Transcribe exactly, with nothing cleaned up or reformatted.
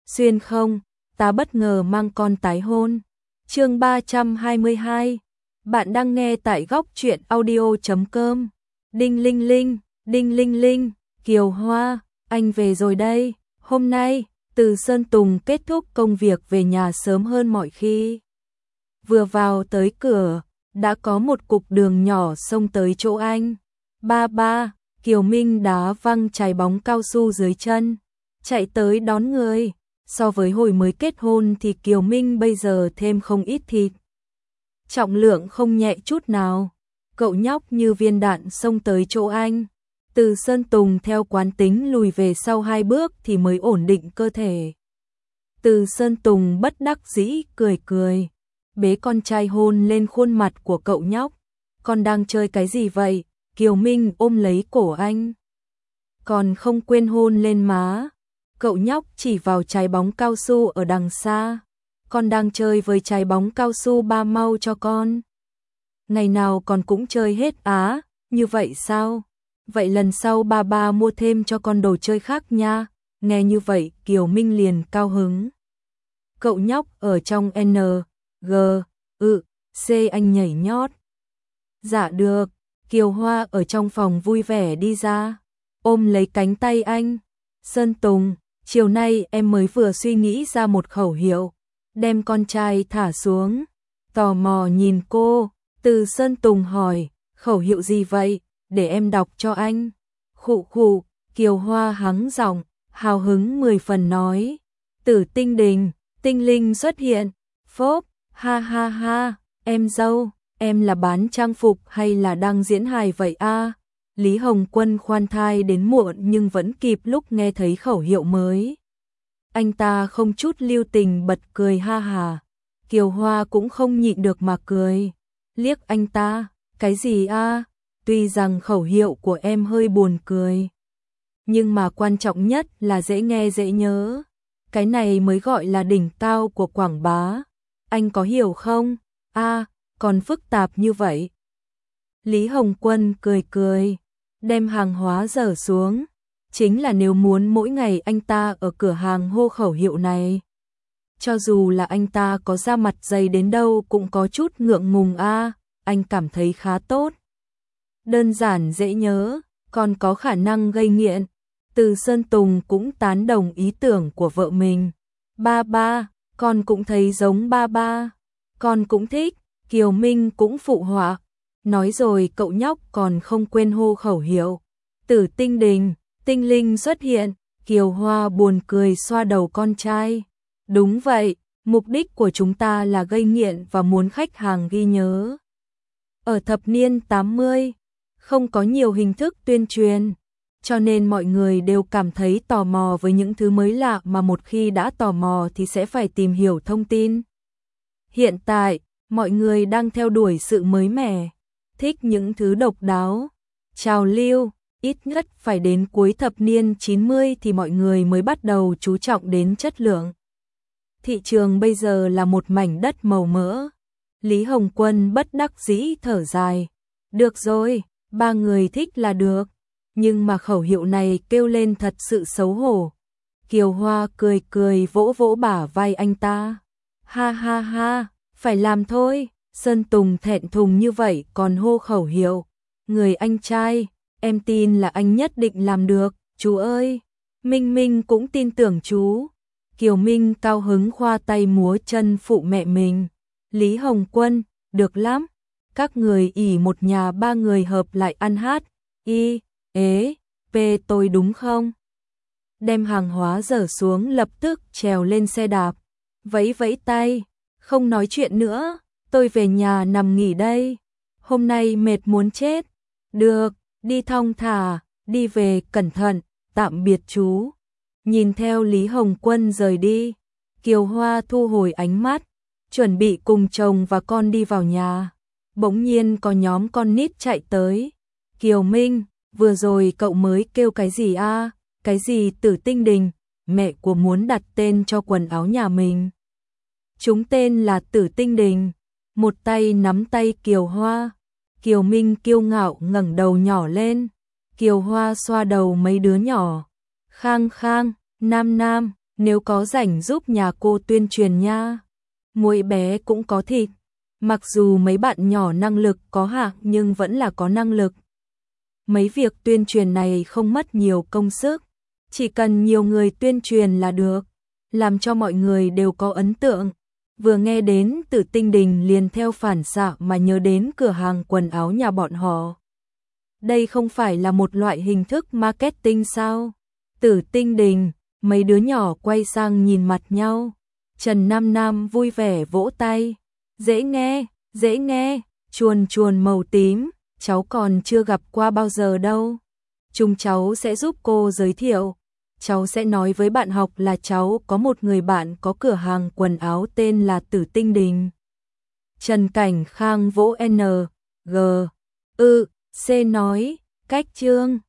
xuyên không, ta bất ngờ mang con tái hôn. Chương ba trăm hai mươi hai. Bạn đang nghe tại góc truyện audio chấm com. Đinh linh linh, đinh linh linh, Kiều Hoa, anh về rồi đây. Hôm nay, Từ Sơn Tùng kết thúc công việc về nhà sớm hơn mọi khi. Vừa vào tới cửa, đã có một cục đường nhỏ xông tới chỗ anh. Ba ba, Kiều Minh đá văng trái bóng cao su dưới chân, chạy tới đón người. So với hồi mới kết hôn thì Kiều Minh bây giờ thêm không ít thịt. Trọng lượng không nhẹ chút nào. Cậu nhóc như viên đạn xông tới chỗ anh. Từ Sơn Tùng theo quán tính lùi về sau hai bước thì mới ổn định cơ thể. Từ Sơn Tùng bất đắc dĩ cười cười, bế con trai hôn lên khuôn mặt của cậu nhóc. Con đang chơi cái gì vậy? Kiều Minh ôm lấy cổ anh. Còn không quên hôn lên má. Cậu nhóc chỉ vào trái bóng cao su ở đằng xa. Con đang chơi với trái bóng cao su, ba mau cho con. Ngày nào con cũng chơi hết á, như vậy sao? Vậy lần sau ba ba mua thêm cho con đồ chơi khác nha. Nghe như vậy Kiều Minh liền cao hứng. Cậu nhóc ở trong N, G, ư, C anh nhảy nhót. Dạ được. Kiều Hoa ở trong phòng vui vẻ đi ra, ôm lấy cánh tay anh. Sơn Tùng, chiều nay em mới vừa suy nghĩ ra một khẩu hiệu. Đem con trai thả xuống. Tò mò nhìn cô, Từ Sơn Tùng hỏi, khẩu hiệu gì vậy? Để em đọc cho anh. Khụ khụ, Kiều Hoa hắng giọng, hào hứng mười phần nói. Tử tinh đình, tinh linh xuất hiện. Phốp, ha ha ha, em dâu, em là bán trang phục hay là đang diễn hài vậy a? Lý Hồng Quân khoan thai đến muộn nhưng vẫn kịp lúc nghe thấy khẩu hiệu mới. Anh ta không chút lưu tình bật cười ha hà. Kiều Hoa cũng không nhịn được mà cười. Liếc anh ta, cái gì a? Tuy rằng khẩu hiệu của em hơi buồn cười, nhưng mà quan trọng nhất là dễ nghe dễ nhớ. Cái này mới gọi là đỉnh cao của quảng bá. Anh có hiểu không? A, còn phức tạp như vậy. Lý Hồng Quân cười cười, đem hàng hóa dở xuống. Chính là nếu muốn mỗi ngày anh ta ở cửa hàng hô khẩu hiệu này, cho dù là anh ta có da mặt dày đến đâu cũng có chút ngượng ngùng a. Anh cảm thấy khá tốt. Đơn giản dễ nhớ, còn có khả năng gây nghiện. Từ Sơn Tùng cũng tán đồng ý tưởng của vợ mình. Ba ba, con cũng thấy giống ba ba. Con cũng thích. Kiều Minh cũng phụ họa. Nói rồi cậu nhóc còn không quên hô khẩu hiệu. Tử tinh đình, tinh linh xuất hiện. Kiều Hoa buồn cười xoa đầu con trai. Đúng vậy, mục đích của chúng ta là gây nghiện và muốn khách hàng ghi nhớ. Ở thập niên tám mươi, không có nhiều hình thức tuyên truyền, cho nên mọi người đều cảm thấy tò mò với những thứ mới lạ, mà một khi đã tò mò thì sẽ phải tìm hiểu thông tin. Hiện tại, mọi người đang theo đuổi sự mới mẻ, thích những thứ độc đáo, trào lưu, ít nhất phải đến cuối thập niên chín mươi thì mọi người mới bắt đầu chú trọng đến chất lượng. Thị trường bây giờ là một mảnh đất màu mỡ. Lý Hồng Quân bất đắc dĩ thở dài. Được rồi, ba người thích là được, nhưng mà khẩu hiệu này kêu lên thật sự xấu hổ. Kiều Hoa cười cười vỗ vỗ bả vai anh ta. Ha ha ha, phải làm thôi. Sơn Tùng thẹn thùng như vậy còn hô khẩu hiệu. Người anh trai, em tin là anh nhất định làm được, chú ơi. Minh Minh cũng tin tưởng chú. Kiều Minh cao hứng khoa tay múa chân phụ mẹ mình. Lý Hồng Quân, được lắm. Các người ỉ một nhà ba người hợp lại ăn hát. Y, ế, p tôi đúng không? Đem hàng hóa dở xuống lập tức trèo lên xe đạp. Vẫy vẫy tay. Không nói chuyện nữa. Tôi về nhà nằm nghỉ đây. Hôm nay mệt muốn chết. Được, đi thong thả, đi về cẩn thận, tạm biệt chú. Nhìn theo Lý Hồng Quân rời đi, Kiều Hoa thu hồi ánh mắt, chuẩn bị cùng chồng và con đi vào nhà. Bỗng nhiên có nhóm con nít chạy tới. Kiều Minh, vừa rồi cậu mới kêu cái gì a? Cái gì Tử tinh đình? Mẹ của muốn đặt tên cho quần áo nhà mình. Chúng tên là Tử tinh đình. Một tay nắm tay Kiều Hoa. Kiều Minh kiêu ngạo ngẩng đầu nhỏ lên. Kiều Hoa xoa đầu mấy đứa nhỏ. Khang khang, nam nam, Nếu có rảnh giúp nhà cô tuyên truyền nha. Mỗi bé cũng có thịt. Mặc dù mấy bạn nhỏ năng lực có hạn nhưng vẫn là có năng lực. Mấy việc tuyên truyền này không mất nhiều công sức. Chỉ cần nhiều người tuyên truyền là được. Làm cho mọi người đều có ấn tượng. Vừa nghe đến Tử Tinh Đình liền theo phản xạ mà nhớ đến cửa hàng quần áo nhà bọn họ. Đây không phải là một loại hình thức marketing sao? Tử Tinh Đình, mấy đứa nhỏ quay sang nhìn mặt nhau. Trần Nam Nam vui vẻ vỗ tay. Dễ nghe, dễ nghe, chuồn chuồn màu tím, cháu còn chưa gặp qua bao giờ đâu. Chúng cháu sẽ giúp cô giới thiệu. Cháu sẽ nói với bạn học là cháu có một người bạn có cửa hàng quần áo tên là Tử Tinh Đình. Trần Cảnh Khang vỗ N, G, Ư, C nói, cách chương.